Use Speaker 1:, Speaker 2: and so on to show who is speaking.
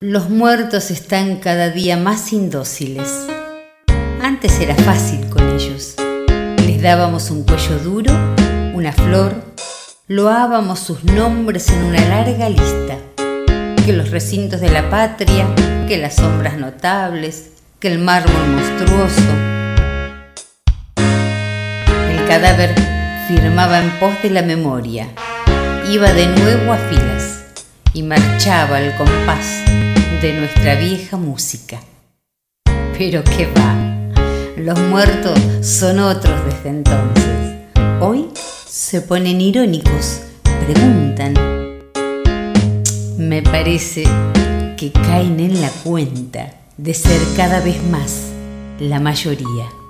Speaker 1: Los muertos están cada día más indóciles. Antes era fácil con ellos. Les dábamos un cuello duro, una flor, loábamos sus nombres en una larga lista. Que los recintos de la patria, que las sombras notables, que el mármol monstruoso. El cadáver firmaba en pos de la memoria, iba de nuevo a filas y marchaba al compás de nuestra vieja música. Pero qué va, los muertos son otros desde entonces. Hoy se ponen irónicos, preguntan. Me parece que caen en la cuenta de ser cada vez más la mayoría.